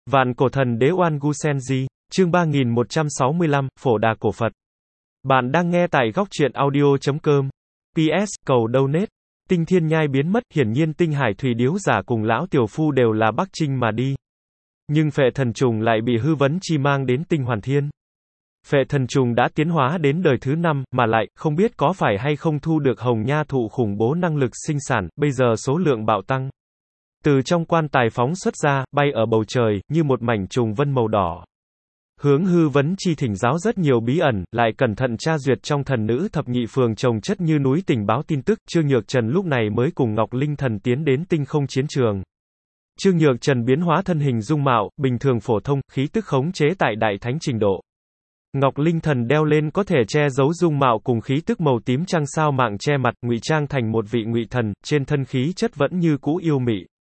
Vạn cổ thần đế Oan Gu Senji, chương 3165, Phổ Đà Cổ Phật. Bạn đang nghe tại góc truyện audio.com. PS, cầu donate. Tinh Thiên Nhai biến mất, hiển nhiên Tinh Hải Thủy Điếu Giả cùng lão tiểu phu đều là Bắc Trinh mà đi. Nhưng Phệ Thần Trùng lại bị hư vấn chi mang đến Tinh Hoàn Thiên. Phệ Thần Trùng đã tiến hóa đến đời thứ 5, mà lại, không biết có phải hay không thu được hồng nha thụ khủng bố năng lực sinh sản, bây giờ số lượng bạo tăng. Từ trong quan tài phóng xuất ra, bay ở bầu trời, như một mảnh trùng vân màu đỏ. Hướng hư vấn chi thỉnh giáo rất nhiều bí ẩn, lại cẩn thận tra duyệt trong thần nữ thập nhị phường chồng chất như núi tình báo tin tức, Trương Nhược Trần lúc này mới cùng Ngọc Linh Thần tiến đến tinh không chiến trường. Trương Nhược Trần biến hóa thân hình dung mạo, bình thường phổ thông, khí tức khống chế tại đại thánh trình độ. Ngọc Linh Thần đeo lên có thể che giấu dung mạo cùng khí tức màu tím trăng sao mạng che mặt, ngụy trang thành một vị ngụy thần, trên thân khí chất vẫn như cũ yêu mị.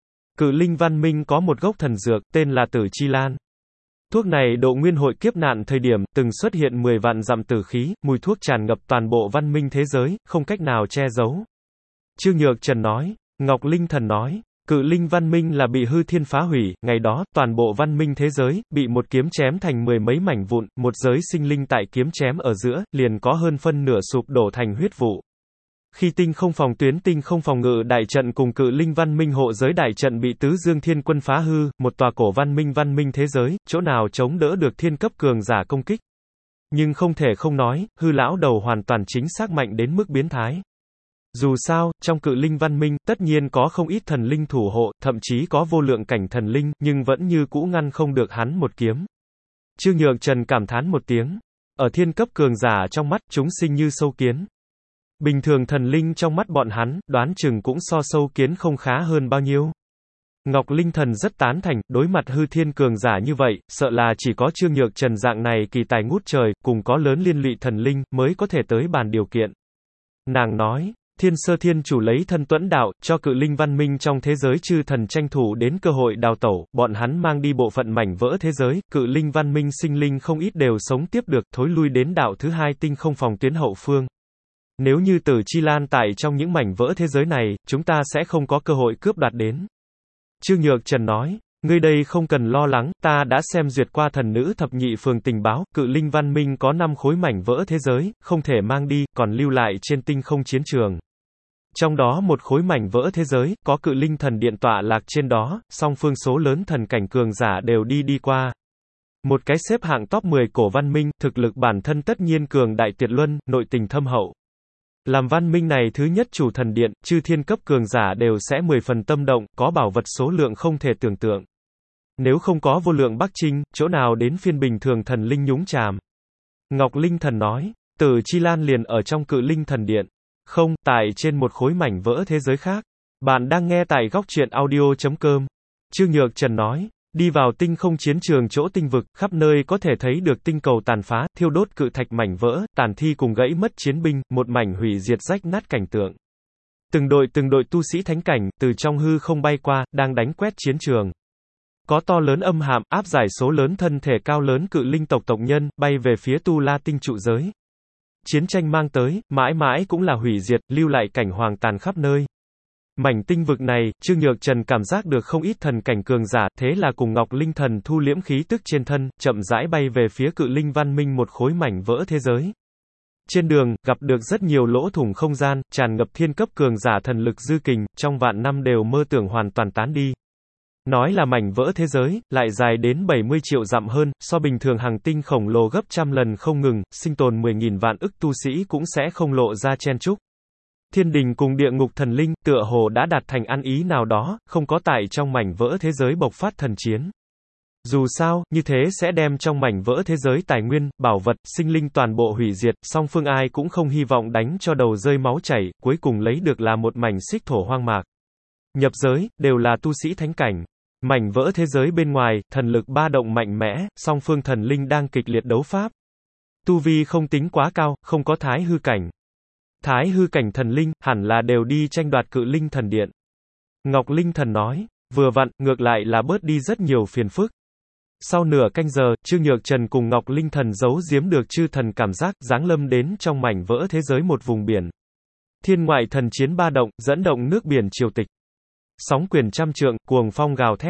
Cự Linh Văn Minh có một gốc thần dược, tên là Tử Chi Lan. Thuốc này độ nguyên hội kiếp nạn thời điểm, từng xuất hiện 10 vạn dặm tử khí, mùi thuốc tràn ngập toàn bộ văn minh thế giới, không cách nào che giấu. Trương Nhược Trần nói, Ngọc Linh Thần nói, Cự Linh Văn Minh là bị hư thiên phá hủy, ngày đó, toàn bộ văn minh thế giới, bị một kiếm chém thành 10 mấy mảnh vụn, một giới sinh linh tại kiếm chém ở giữa, liền có hơn phân nửa sụp đổ thành huyết vụ. Khi tinh không phòng ngự đại trận cùng Cự Linh Văn Minh hộ giới đại trận bị Tứ Dương Thiên Quân phá hư, một tòa cổ văn minh thế giới, chỗ nào chống đỡ được thiên cấp cường giả công kích. Nhưng không thể không nói, hư lão đầu hoàn toàn chính xác mạnh đến mức biến thái. Dù sao, trong Cự Linh Văn Minh, tất nhiên có không ít thần linh thủ hộ, thậm chí có vô lượng cảnh thần linh, nhưng vẫn như cũ ngăn không được hắn một kiếm. Trương Nhược Trần cảm thán một tiếng. Ở thiên cấp cường giả trong mắt, chúng sinh như sâu kiến. Bình thường thần linh trong mắt bọn hắn, đoán chừng cũng so sâu kiến không khá hơn bao nhiêu. Ngọc Linh Thần rất tán thành, đối mặt hư thiên cường giả như vậy, sợ là chỉ có Trương Nhược Trần dạng này kỳ tài ngút trời, cùng có lớn liên lụy thần linh, mới có thể tới bàn điều kiện. Nàng nói, Thiên Sơ Thiên Chủ lấy thân tuẫn đạo, cho Cự Linh Văn Minh trong thế giới chư thần tranh thủ đến cơ hội đào tẩu, bọn hắn mang đi bộ phận mảnh vỡ thế giới, Cự Linh Văn Minh sinh linh không ít đều sống tiếp được, thối lui đến đạo thứ 2 tinh không phòng tuyến hậu phương. Nếu như Tử Chi Lan tại trong những mảnh vỡ thế giới này, chúng ta sẽ không có cơ hội cướp đoạt đến. Trương Nhược Trần nói, ngươi đây không cần lo lắng, ta đã xem duyệt qua thần nữ thập nhị phường tình báo, Cự Linh Văn Minh có 5 khối mảnh vỡ thế giới, không thể mang đi, còn lưu lại trên tinh không chiến trường. Trong đó một khối mảnh vỡ thế giới, có Cự Linh Thần Điện tọa lạc trên đó, song phương số lớn thần cảnh cường giả đều đi qua. Một cái xếp hạng top 10 cổ văn minh, thực lực bản thân tất nhiên cường đại tuyệt luân, nội tình thâm hậu. Làm văn minh này thứ nhất chủ thần điện, chư thiên cấp cường giả đều sẽ 10 phần tâm động, có bảo vật số lượng không thể tưởng tượng. Nếu không có vô lượng Bắc Trinh, chỗ nào đến phiên bình thường thần linh nhúng chàm. Ngọc Linh Thần nói, Tử Chi Lan liền ở trong Cự Linh Thần Điện. Không, tại trên một khối mảnh vỡ thế giới khác. Bạn đang nghe tại góc truyện audio.com. Trương Nhược Trần nói, đi vào tinh không chiến trường chỗ tinh vực, khắp nơi có thể thấy được tinh cầu tàn phá, thiêu đốt cự thạch mảnh vỡ, tàn thi cùng gãy mất chiến binh, một mảnh hủy diệt rách nát cảnh tượng. Từng đội tu sĩ thánh cảnh, từ trong hư không bay qua, đang đánh quét chiến trường. Có to lớn âm hạm, áp giải số lớn thân thể cao lớn cự linh tộc tộc nhân, bay về phía Tu La tinh trụ giới. Chiến tranh mang tới, mãi mãi cũng là hủy diệt, lưu lại cảnh hoàng tàn khắp nơi. Mảnh tinh vực này, Trương Nhược Trần cảm giác được không ít thần cảnh cường giả, thế là cùng Ngọc Linh Thần thu liễm khí tức trên thân, chậm rãi bay về phía Cự Linh Văn Minh một khối mảnh vỡ thế giới. Trên đường, gặp được rất nhiều lỗ thủng không gian, tràn ngập thiên cấp cường giả thần lực dư kình, trong vạn năm đều mơ tưởng hoàn toàn tán đi. Nói là mảnh vỡ thế giới, lại dài đến 70 triệu dặm hơn, so bình thường hành tinh khổng lồ gấp trăm lần không ngừng, sinh tồn 10.000 vạn ức tu sĩ cũng sẽ không lộ ra chen chúc. Thiên đình cùng địa ngục thần linh, tựa hồ đã đạt thành ăn ý nào đó, không có tại trong mảnh vỡ thế giới bộc phát thần chiến. Dù sao, như thế sẽ đem trong mảnh vỡ thế giới tài nguyên, bảo vật, sinh linh toàn bộ hủy diệt, song phương ai cũng không hy vọng đánh cho đầu rơi máu chảy, cuối cùng lấy được là một mảnh xích thổ hoang mạc. Nhập giới, đều là tu sĩ thánh cảnh. Mảnh vỡ thế giới bên ngoài, thần lực ba động mạnh mẽ, song phương thần linh đang kịch liệt đấu pháp. Tu vi không tính quá cao, không có thái hư cảnh. Thái hư cảnh thần linh, hẳn là đều đi tranh đoạt Cự Linh Thần Điện. Ngọc Linh Thần nói, vừa vặn, ngược lại là bớt đi rất nhiều phiền phức. Sau nửa canh giờ, Trương Nhược Trần cùng Ngọc Linh Thần giấu giếm được chư thần cảm giác, giáng lâm đến trong mảnh vỡ thế giới một vùng biển. Thiên ngoại thần chiến ba động, dẫn động nước biển triều tịch. Sóng quyền trăm trượng, cuồng phong gào thét.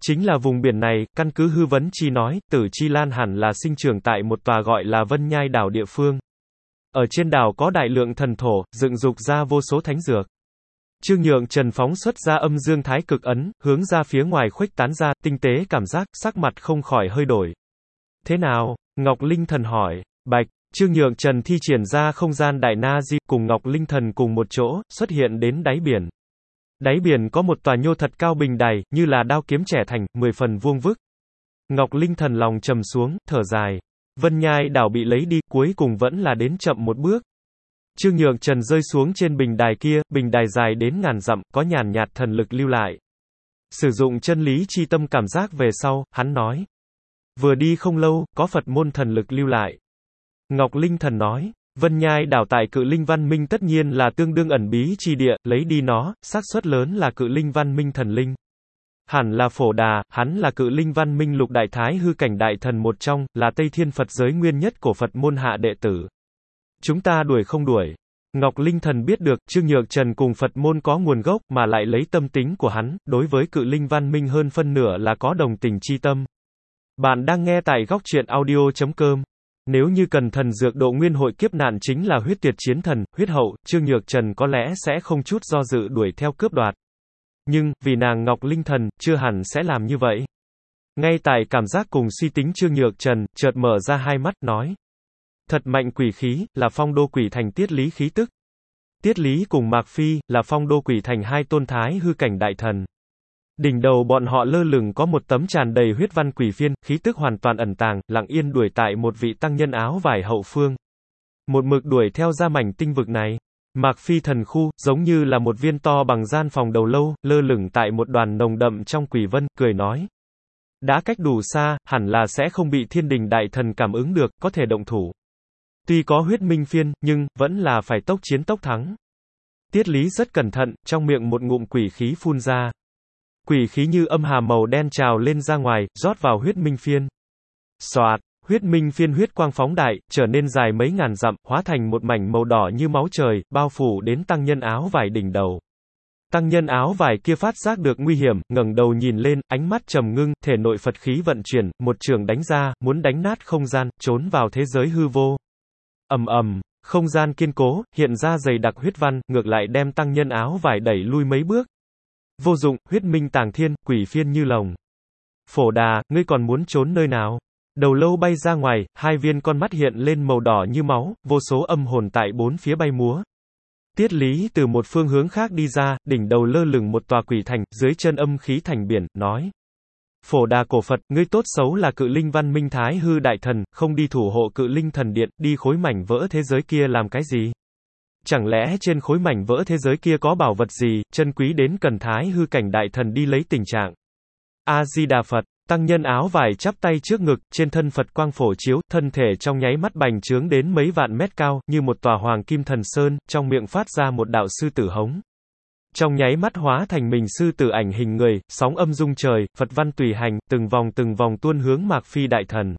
Chính là vùng biển này, căn cứ Hư Vấn Chi nói, Tử Chi Lan hẳn là sinh trưởng tại một tòa gọi là Vân Nhai đảo địa phương. Ở trên đảo có đại lượng thần thổ, dựng dục ra vô số thánh dược. Trương Nhượng Trần phóng xuất ra âm dương thái cực ấn, hướng ra phía ngoài khuếch tán ra, tinh tế cảm giác, sắc mặt không khỏi hơi đổi. Thế nào? Ngọc Linh Thần hỏi. Bạch, Trương Nhượng Trần thi triển ra không gian đại na di, cùng Ngọc Linh Thần cùng một chỗ, xuất hiện đến đáy biển. Đáy biển có một tòa nhô thật cao bình đài, như là đao kiếm trẻ thành, 10 phần vuông vức. Ngọc Linh Thần lòng trầm xuống, thở dài. Vân Nhai đảo bị lấy đi, cuối cùng vẫn là đến chậm một bước. Trương Nhượng Trần rơi xuống trên bình đài kia, bình đài dài đến ngàn dặm, có nhàn nhạt thần lực lưu lại. Sử dụng chân lý chi tâm cảm giác về sau, hắn nói. Vừa đi không lâu, có Phật môn thần lực lưu lại. Ngọc Linh Thần nói, Vân Nhai đảo tại Cự Linh Văn Minh tất nhiên là tương đương ẩn bí chi địa, lấy đi nó, xác suất lớn là Cự Linh Văn Minh thần linh. Hẳn là Phổ Đà, hắn là Cự Linh Văn Minh lục đại thái hư cảnh đại thần một trong, là Tây Thiên Phật giới nguyên nhất của Phật môn hạ đệ tử. Chúng ta đuổi không đuổi. Ngọc Linh Thần biết được, Trương Nhượng Trần cùng Phật môn có nguồn gốc, mà lại lấy tâm tính của hắn, đối với Cự Linh Văn Minh hơn phân nửa là có đồng tình chi tâm. Bạn đang nghe tại góc truyện audio.com. Nếu như cần thần dược độ nguyên hội kiếp nạn chính là huyết tuyệt chiến thần, huyết hậu, Trương Nhược Trần có lẽ sẽ không chút do dự đuổi theo cướp đoạt. Nhưng, vì nàng Ngọc Linh Thần, chưa hẳn sẽ làm như vậy. Ngay tại cảm giác cùng suy tính Trương Nhược Trần, chợt mở ra hai mắt, nói. Thật mạnh quỷ khí, là phong đô quỷ thành Tiết Lý khí tức. Tiết Lý cùng Mạc Phi, là phong đô quỷ thành hai tôn thái hư cảnh đại thần. Đỉnh đầu bọn họ lơ lửng có một tấm tràn đầy huyết văn quỷ phiên, khí tức hoàn toàn ẩn tàng, lặng yên đuổi tại một vị tăng nhân áo vải hậu phương. Một mực đuổi theo ra mảnh tinh vực này. Mạc Phi thần khu, giống như là một viên to bằng gian phòng đầu lâu, lơ lửng tại một đoàn nồng đậm trong quỷ vân, cười nói. Đã cách đủ xa, hẳn là sẽ không bị thiên đình đại thần cảm ứng được, có thể động thủ. Tuy có huyết minh phiên, nhưng, vẫn là phải tốc chiến tốc thắng. Tiết Lý rất cẩn thận, trong miệng một ngụm quỷ khí phun ra. Quỷ khí như âm hà màu đen trào lên ra ngoài, rót vào huyết minh phiên. Xoạt, huyết minh phiên huyết quang phóng đại, trở nên dài mấy ngàn dặm, hóa thành một mảnh màu đỏ như máu trời, bao phủ đến tăng nhân áo vải đỉnh đầu. Tăng nhân áo vải kia phát giác được nguy hiểm, ngẩng đầu nhìn lên, ánh mắt trầm ngưng, thể nội Phật khí vận chuyển, một trường đánh ra, muốn đánh nát không gian, trốn vào thế giới hư vô. Ầm ầm, không gian kiên cố, hiện ra dày đặc huyết văn, ngược lại đem tăng nhân áo vải đẩy lui mấy bước. Vô dụng, huyết minh tàng thiên, quỷ phiên như lồng. Phổ Đà, ngươi còn muốn trốn nơi nào? Đầu lâu bay ra ngoài, hai viên con mắt hiện lên màu đỏ như máu, vô số âm hồn tại bốn phía bay múa. Tiết Lý từ một phương hướng khác đi ra, đỉnh đầu lơ lửng một tòa quỷ thành, dưới chân âm khí thành biển, nói. Phổ Đà cổ Phật, ngươi tốt xấu là Cự Linh Văn Minh Thái hư đại thần, không đi thủ hộ Cự Linh thần điện, đi khối mảnh vỡ thế giới kia làm cái gì? Chẳng lẽ trên khối mảnh vỡ thế giới kia có bảo vật gì, chân quý đến cần Thái hư cảnh đại thần đi lấy tình trạng? A-di-đà Phật, tăng nhân áo vải chắp tay trước ngực, trên thân Phật quang phổ chiếu, thân thể trong nháy mắt bành trướng đến mấy vạn mét cao, như một tòa hoàng kim thần sơn, trong miệng phát ra một đạo sư tử hống. Trong nháy mắt hóa thành mình sư tử ảnh hình người, sóng âm rung trời, Phật văn tùy hành, từng vòng tuôn hướng Mạc Phi đại thần.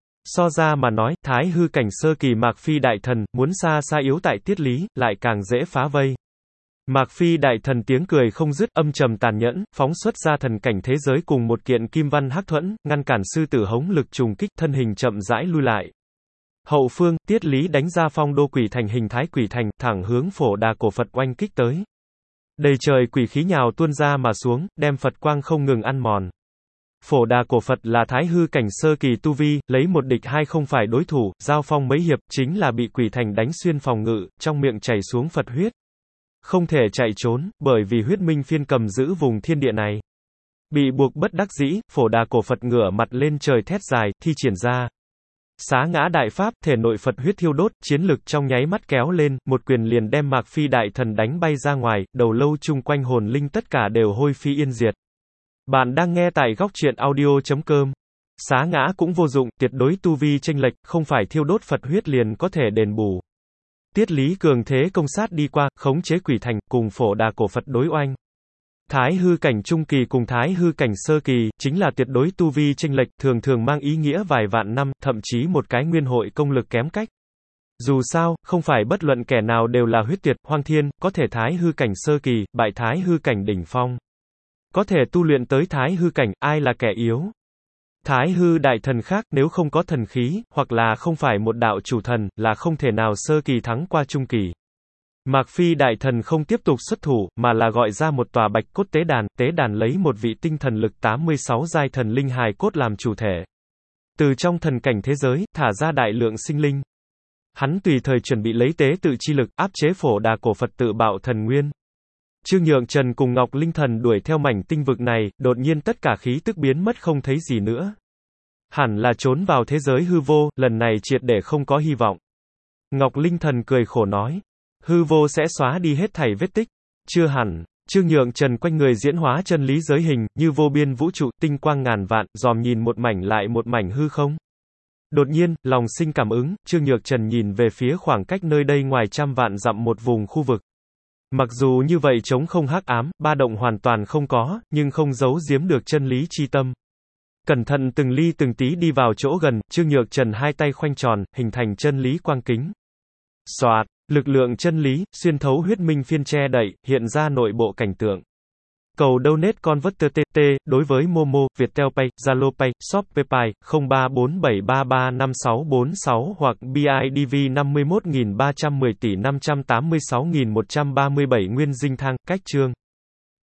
So ra mà nói, Thái hư cảnh sơ kỳ Mạc Phi đại thần, muốn xa xa yếu tại Tiết Lý, lại càng dễ phá vây. Mạc Phi đại thần tiếng cười không dứt, âm trầm tàn nhẫn, phóng xuất ra thần cảnh thế giới cùng một kiện kim văn hắc thuẫn, ngăn cản sư tử hống lực trùng kích, thân hình chậm rãi lui lại. Hậu phương, Tiết Lý đánh ra phong đô quỷ thành hình thái quỷ thành, thẳng hướng Phổ Đà cổ Phật oanh kích tới. Đầy trời quỷ khí nhào tuôn ra mà xuống, đem Phật quang không ngừng ăn mòn. Phổ Đà cổ Phật là thái hư cảnh sơ kỳ tu vi, lấy một địch hai không phải đối thủ, giao phong mấy hiệp, chính là bị quỷ thành đánh xuyên phòng ngự, trong miệng chảy xuống Phật huyết. Không thể chạy trốn, bởi vì huyết minh phiên cầm giữ vùng thiên địa này. Bị buộc bất đắc dĩ, Phổ Đà cổ Phật ngửa mặt lên trời thét dài, thi triển ra. Xá ngã đại pháp, thể nội Phật huyết thiêu đốt, chiến lực trong nháy mắt kéo lên, một quyền liền đem Mạc Phi đại thần đánh bay ra ngoài, đầu lâu chung quanh hồn linh tất cả đều hôi phi yên diệt. Bạn đang nghe tại góc truyện audio.com. Xá ngã cũng vô dụng, tuyệt đối tu vi chênh lệch, không phải thiêu đốt Phật huyết liền có thể đền bù. Tiết Lý cường thế công sát đi qua, khống chế quỷ thành, cùng Phổ Đà cổ Phật đối oanh. Thái hư cảnh trung kỳ cùng thái hư cảnh sơ kỳ, chính là tuyệt đối tu vi chênh lệch, thường thường mang ý nghĩa vài vạn năm, thậm chí một cái nguyên hội công lực kém cách. Dù sao, không phải bất luận kẻ nào đều là huyết tuyệt, hoang thiên, có thể thái hư cảnh sơ kỳ, bại thái hư cảnh đỉnh phong. Có thể tu luyện tới Thái hư cảnh, ai là kẻ yếu? Thái hư đại thần khác, nếu không có thần khí, hoặc là không phải một đạo chủ thần, là không thể nào sơ kỳ thắng qua trung kỳ. Mạc Phi đại thần không tiếp tục xuất thủ, mà là gọi ra một tòa bạch cốt tế đàn lấy một vị tinh thần lực 86 giai thần linh hài cốt làm chủ thể. Từ trong thần cảnh thế giới, thả ra đại lượng sinh linh. Hắn tùy thời chuẩn bị lấy tế tự chi lực, áp chế Phổ Đà cổ Phật tự bạo thần nguyên. Trương Nhượng Trần cùng Ngọc Linh Thần đuổi theo mảnh tinh vực này, đột nhiên tất cả khí tức biến mất không thấy gì nữa. Hẳn là trốn vào thế giới hư vô, lần này triệt để không có hy vọng. Ngọc Linh Thần cười khổ nói. Hư vô sẽ xóa đi hết thảy vết tích. Chưa hẳn. Trương Nhượng Trần quanh người diễn hóa chân lý giới hình, như vô biên vũ trụ, tinh quang ngàn vạn, dòm nhìn một mảnh lại một mảnh hư không. Đột nhiên, lòng sinh cảm ứng, Trương Nhượng Trần nhìn về phía khoảng cách nơi đây ngoài trăm vạn dặm một vùng khu vực. Mặc dù như vậy trống không hắc ám, ba động hoàn toàn không có, nhưng không giấu giếm được chân lý chi tâm. Cẩn thận từng ly từng tí đi vào chỗ gần, Trương Nhượng Trần hai tay khoanh tròn, hình thành chân lý quang kính. Soạt, lực lượng chân lý, xuyên thấu huyết minh phiên che đậy, hiện ra nội bộ cảnh tượng. Cầu donate converter TT, đối với Momo, Viettel Pay, Zalo Pay, Shopee Pay, 0347335646 hoặc BIDV 51.310 tỷ 586.137 Nguyên Dinh Thang, cách chương.